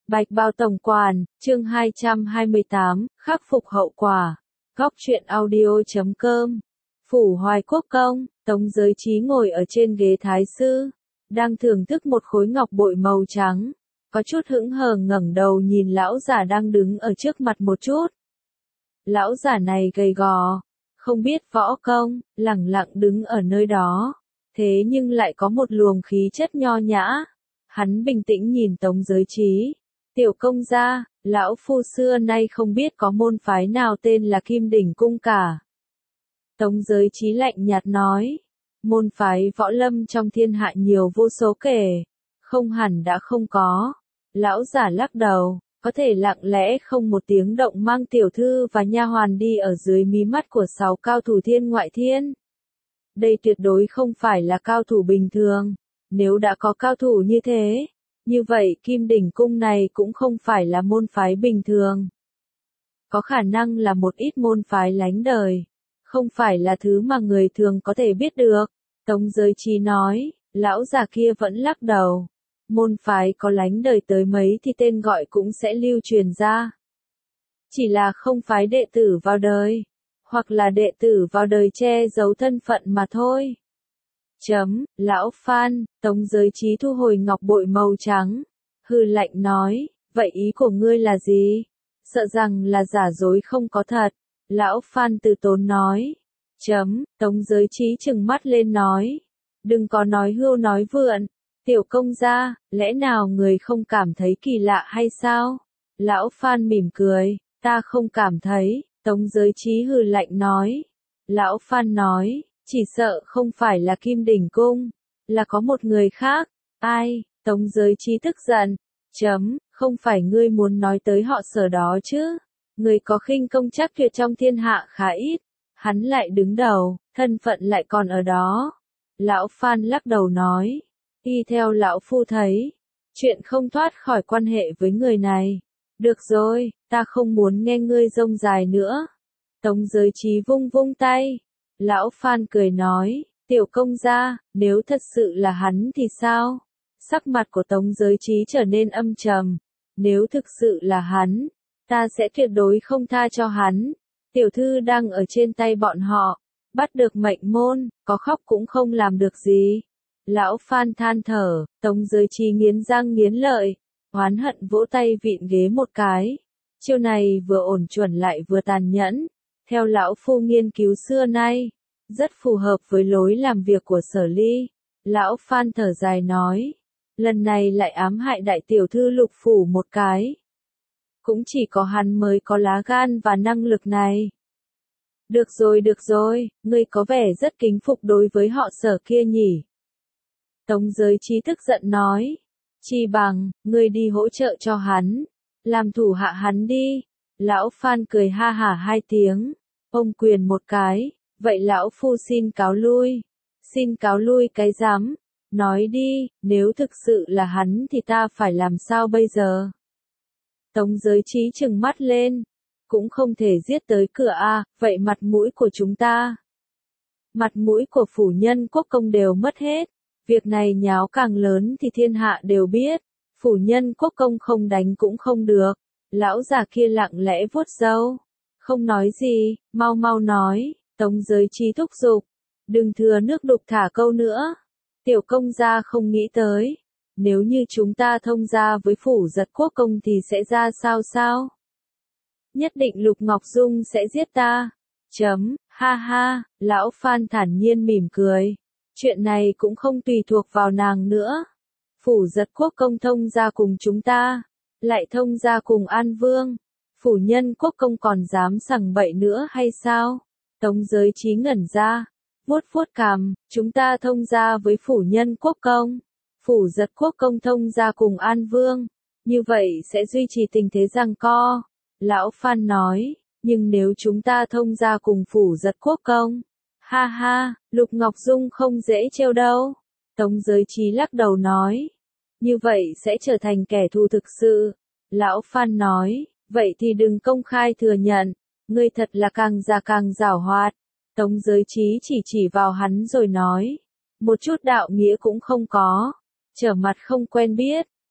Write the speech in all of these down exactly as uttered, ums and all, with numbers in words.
Bạch Bao Tổng Quản, chương hai trăm hai mươi tám, khắc phục hậu quả. Góc truyện audio chấm com. Phủ Hoài Quốc công, Tống Giới Trí ngồi ở trên ghế thái sư, đang thưởng thức một khối ngọc bội màu trắng, có chút hững hờ ngẩng đầu nhìn lão giả đang đứng ở trước mặt một chút. Lão giả này gầy gò, không biết võ công, lẳng lặng đứng ở nơi đó, thế nhưng lại có một luồng khí chất nho nhã. Hắn bình tĩnh nhìn Tống Giới Trí. Tiểu công gia, lão phu xưa nay không biết có môn phái nào tên là Kim Đỉnh Cung cả. Tống Giới Trí lạnh nhạt nói, môn phái võ lâm trong thiên hạ nhiều vô số kể, không hẳn đã không có. Lão giả lắc đầu, có thể lặng lẽ không một tiếng động mang tiểu thư và nha hoàn đi ở dưới mí mắt của sáu cao thủ thiên ngoại thiên. Đây tuyệt đối không phải là cao thủ bình thường, nếu đã có cao thủ như thế, như vậy Kim Đỉnh Cung này cũng không phải là môn phái bình thường. Có khả năng là một ít môn phái lánh đời, không phải là thứ mà người thường có thể biết được. Tống Giới Trí nói, lão già kia vẫn lắc đầu. Môn phái có lánh đời tới mấy thì tên gọi cũng sẽ lưu truyền ra. Chỉ là không phái đệ tử vào đời, hoặc là đệ tử vào đời che giấu thân phận mà thôi. Chấm, lão Phan, Tống Giới Trí thu hồi ngọc bội màu trắng, hừ lạnh nói, vậy ý của ngươi là gì? Sợ rằng là giả dối không có thật. Lão Phan từ tốn nói, chấm, Tống Giới Trí trừng mắt lên nói, đừng có nói hưu nói vượn, tiểu công gia, lẽ nào người không cảm thấy kỳ lạ hay sao? Lão Phan mỉm cười, ta không cảm thấy. Tống Giới Trí hừ lạnh nói. Lão Phan nói, chỉ sợ không phải là Kim Đỉnh Cung, là có một người khác. Ai? Tống Giới Trí tức giận. Chấm, không phải ngươi muốn nói tới họ Sở đó chứ? Người có khinh công chắc tuyệt trong thiên hạ khá ít. Hắn lại đứng đầu, thân phận lại còn ở đó. Lão Phan lắc đầu nói, y theo lão phu thấy, chuyện không thoát khỏi quan hệ với người này. Được rồi, ta không muốn nghe ngươi rông dài nữa. Tống Giới Trí vung vung tay. Lão Phan cười nói, tiểu công gia, nếu thật sự là hắn thì sao? Sắc mặt của Tống Giới Trí trở nên âm trầm. Nếu thực sự là hắn, ta sẽ tuyệt đối không tha cho hắn. Tiểu thư đang ở trên tay bọn họ, bắt được mệnh môn, có khóc cũng không làm được gì. Lão Phan than thở, Tống Giới Trí nghiến răng nghiến lợi, oán hận vỗ tay vịn ghế một cái. Chiêu này vừa ổn chuẩn lại vừa tàn nhẫn. Theo lão phu nghiên cứu xưa nay, rất phù hợp với lối làm việc của Sở Ly. Lão Phan thở dài nói, lần này lại ám hại đại tiểu thư Lục phủ một cái. Cũng chỉ có hắn mới có lá gan và năng lực này. Được rồi được rồi, ngươi có vẻ rất kính phục đối với họ Sở kia nhỉ. Tống Giới Trí tức giận nói, chi bằng, ngươi đi hỗ trợ cho hắn, làm thủ hạ hắn đi. Lão Phan cười ha hả hai tiếng, ông quyền một cái, vậy lão phu xin cáo lui. Xin cáo lui cái rắm, nói đi, nếu thực sự là hắn thì ta phải làm sao bây giờ? Tống Giới Trí trừng mắt lên, cũng không thể giết tới cửa a, vậy mặt mũi của chúng ta, mặt mũi của phủ nhân quốc công đều mất hết. Việc này nháo càng lớn thì thiên hạ đều biết, phủ nhân quốc công không đánh cũng không được. Lão già kia lặng lẽ vuốt râu, không nói gì, mau mau nói. Tống Giới Trí thúc giục, đừng thừa nước đục thả câu nữa. Tiểu công gia không nghĩ tới, nếu như chúng ta thông gia với phủ giật quốc công thì sẽ ra sao sao? Nhất định Lục Ngọc Dung sẽ giết ta. Chấm, ha ha, lão Phan thản nhiên mỉm cười. Chuyện này cũng không tùy thuộc vào nàng nữa. Phủ giật quốc công thông gia cùng chúng ta, lại thông gia cùng An Vương. Phủ nhân quốc công còn dám sằng bậy nữa hay sao? Tống Giới Trí ngẩn ra, vuốt vuốt cằm, chúng ta thông gia với phủ nhân quốc công. Phủ giật quốc công thông gia cùng An Vương. Như vậy sẽ duy trì tình thế giằng co. Lão Phan nói, nhưng nếu chúng ta thông gia cùng phủ giật quốc công, ha ha, Lục Ngọc Dung không dễ trêu đâu. Tống Giới Trí lắc đầu nói, như vậy sẽ trở thành kẻ thù thực sự. Lão Phan nói, vậy thì đừng công khai thừa nhận, ngươi thật là càng già càng giảo hoạt. Tống Giới Trí chỉ chỉ vào hắn rồi nói, một chút đạo nghĩa cũng không có, trở mặt không quen biết,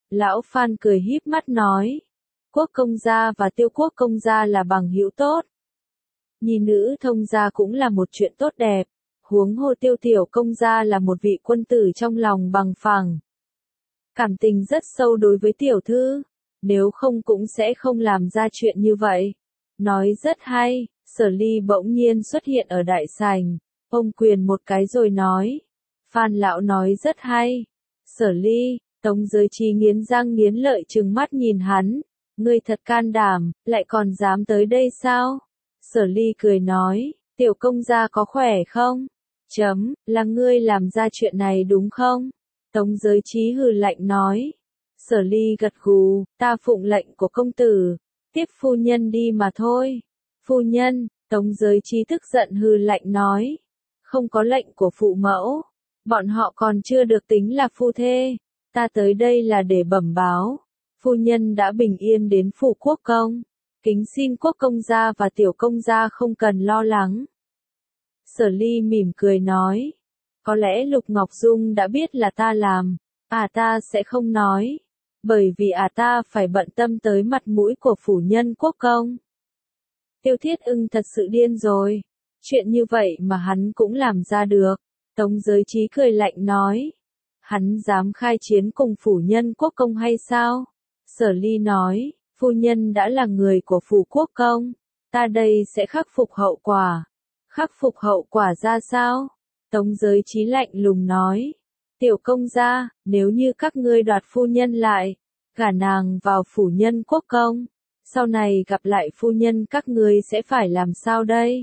Lão Phan cười híp mắt nói. Quốc công gia và Tiêu quốc công gia là bằng hữu tốt. Nhi nữ thông gia cũng là một chuyện tốt đẹp. Huống hồ Tiêu tiểu công gia là một vị quân tử trong lòng bằng phẳng. Cảm tình rất sâu đối với tiểu thư. Nếu không cũng sẽ không làm ra chuyện như vậy. Nói rất hay, Sở Ly bỗng nhiên xuất hiện ở đại sảnh. Ông quyền một cái rồi nói. Phan lão nói rất hay. Sở Ly, Tống Giới Trí nghiến răng nghiến lợi trừng mắt nhìn hắn. Ngươi thật can đảm, lại còn dám tới đây sao? Sở Ly cười nói, tiểu công gia có khỏe không? Chấm, là ngươi làm ra chuyện này đúng không? Tống Giới Trí hừ lạnh nói. Sở Ly gật gù, ta phụng lệnh của công tử, tiếp phu nhân đi mà thôi. Phu nhân, Tống Giới Trí tức giận hừ lạnh nói. Không có lệnh của phụ mẫu, bọn họ còn chưa được tính là phu thê. Ta tới đây là để bẩm báo. Phu nhân đã bình yên đến phủ quốc công. Kính xin quốc công gia và tiểu công gia không cần lo lắng. Sở Ly mỉm cười nói. Có lẽ Lục Ngọc Dung đã biết là ta làm. À ta sẽ không nói. Bởi vì à ta phải bận tâm tới mặt mũi của phủ nhân quốc công. Tiêu Thiết Ưng thật sự điên rồi. Chuyện như vậy mà hắn cũng làm ra được. Tống Giới Trí cười lạnh nói. Hắn dám khai chiến cùng phủ nhân quốc công hay sao? Sở Ly nói, phu nhân đã là người của phủ quốc công. Ta đây sẽ khắc phục hậu quả. Khắc phục hậu quả ra sao? Tống Giới Trí lạnh lùng nói. Tiểu công gia, nếu như các ngươi đoạt phu nhân lại, gả nàng vào phủ nhân quốc công, sau này gặp lại phu nhân các ngươi sẽ phải làm sao đây?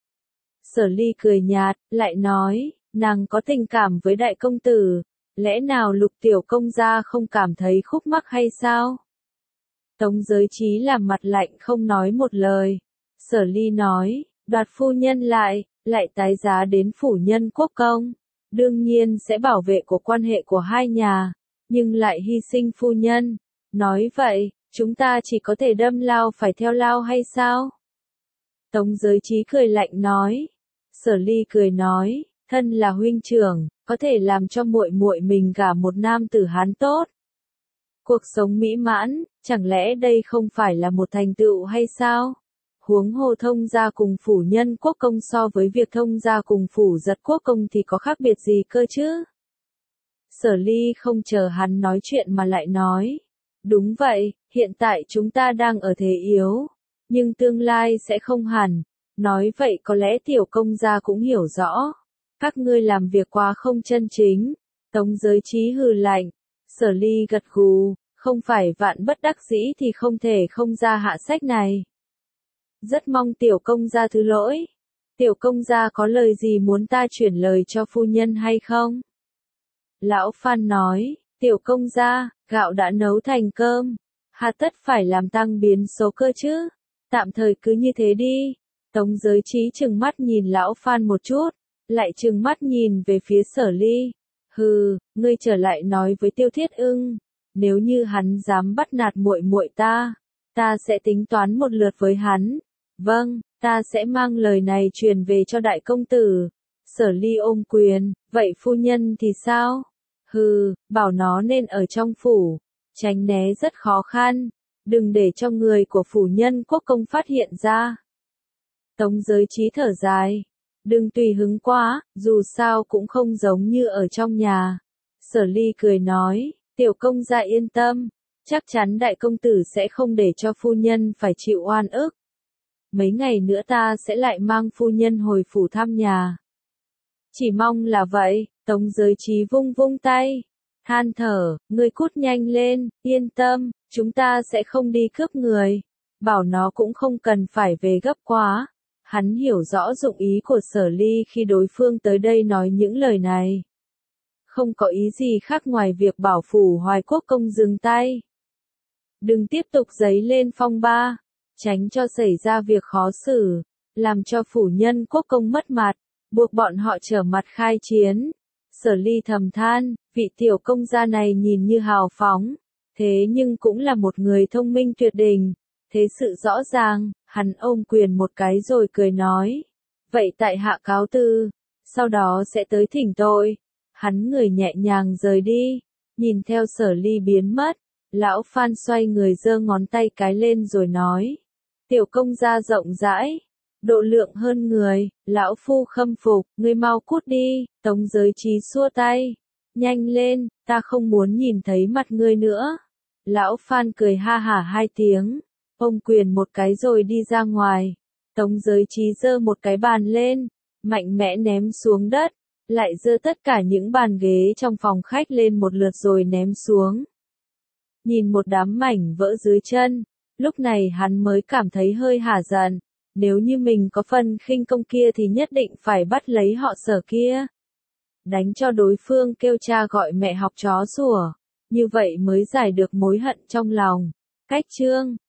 Sở Ly cười nhạt, lại nói, nàng có tình cảm với đại công tử, lẽ nào Lục tiểu công gia không cảm thấy khúc mắc hay sao? Tống Giới Trí làm mặt lạnh không nói một lời. Sở Ly nói, đoạt phu nhân lại, lại tái giá đến phủ nhân quốc công. Đương nhiên sẽ bảo vệ của quan hệ của hai nhà, nhưng lại hy sinh phu nhân. Nói vậy, chúng ta chỉ có thể đâm lao phải theo lao hay sao? Tống Giới Trí cười lạnh nói. Sở Ly cười nói, thân là huynh trưởng, có thể làm cho muội muội mình gả một nam tử Hán tốt. Cuộc sống mỹ mãn, chẳng lẽ đây không phải là một thành tựu hay sao? Huống hồ thông gia cùng phủ nhân quốc công so với việc thông gia cùng phủ giật quốc công thì có khác biệt gì cơ chứ? Sở Ly không chờ hắn nói chuyện mà lại nói. Đúng vậy, hiện tại chúng ta đang ở thế yếu, nhưng tương lai sẽ không hẳn. Nói vậy có lẽ tiểu công gia cũng hiểu rõ. Các ngươi làm việc quá không chân chính. Tống Giới Trí hừ lạnh. Sở Ly gật gù, không phải vạn bất đắc dĩ thì không thể không ra hạ sách này. Rất mong tiểu công gia thứ lỗi. Tiểu công gia có lời gì muốn ta chuyển lời cho phu nhân hay không? Lão Phan nói, tiểu công gia, gạo đã nấu thành cơm. Hà tất phải làm tăng biến số cơ chứ. Tạm thời cứ như thế đi. Tống Giới Trí trừng mắt nhìn lão Phan một chút, lại trừng mắt nhìn về phía Sở Ly. Hừ, ngươi trở lại nói với Tiêu Thiết Ưng, nếu như hắn dám bắt nạt muội muội ta, ta sẽ tính toán một lượt với hắn. Vâng, ta sẽ mang lời này truyền về cho đại công tử. Sở Ly ôm quyền, vậy phu nhân thì sao? Hừ, bảo nó nên ở trong phủ, tránh né rất khó khăn, đừng để cho người của phủ nhân quốc công phát hiện ra. Tống Giới Trí thở dài. Đừng tùy hứng quá, dù sao cũng không giống như ở trong nhà. Sở Ly cười nói, tiểu công gia yên tâm, chắc chắn đại công tử sẽ không để cho phu nhân phải chịu oan ức. Mấy ngày nữa ta sẽ lại mang phu nhân hồi phủ thăm nhà. Chỉ mong là vậy. Tống Giới Trí vung vung tay, than thở, ngươi cút nhanh lên, yên tâm, chúng ta sẽ không đi cướp người. Bảo nó cũng không cần phải về gấp quá. Hắn hiểu rõ dụng ý của Sở Ly khi đối phương tới đây nói những lời này. Không có ý gì khác ngoài việc bảo phủ Hoài Quốc công dừng tay. Đừng tiếp tục dấy lên phong ba, tránh cho xảy ra việc khó xử, làm cho phủ nhân quốc công mất mặt, buộc bọn họ trở mặt khai chiến. Sở Ly thầm than, vị tiểu công gia này nhìn như hào phóng, thế nhưng cũng là một người thông minh tuyệt đỉnh. Thế sự rõ ràng, hắn ôm quyền một cái rồi cười nói. Vậy tại hạ cáo từ, sau đó sẽ tới thỉnh tội. Hắn người nhẹ nhàng rời đi, nhìn theo Sở Ly biến mất. Lão Phan xoay người giơ ngón tay cái lên rồi nói. Tiểu công gia rộng rãi, độ lượng hơn người, lão phu khâm phục, ngươi mau cút đi, Tống Giới Trí xua tay. Nhanh lên, ta không muốn nhìn thấy mặt ngươi nữa. Lão Phan cười ha hả hai tiếng, ôm quyền một cái rồi đi ra ngoài. Tống Giới Trí giơ một cái bàn lên, mạnh mẽ ném xuống đất, lại giơ tất cả những bàn ghế trong phòng khách lên một lượt rồi ném xuống. Nhìn một đám mảnh vỡ dưới chân, lúc này hắn mới cảm thấy hơi hả giận, nếu như mình có phần khinh công kia thì nhất định phải bắt lấy họ Sở kia. Đánh cho đối phương kêu cha gọi mẹ học chó sủa, như vậy mới giải được mối hận trong lòng. Cách chương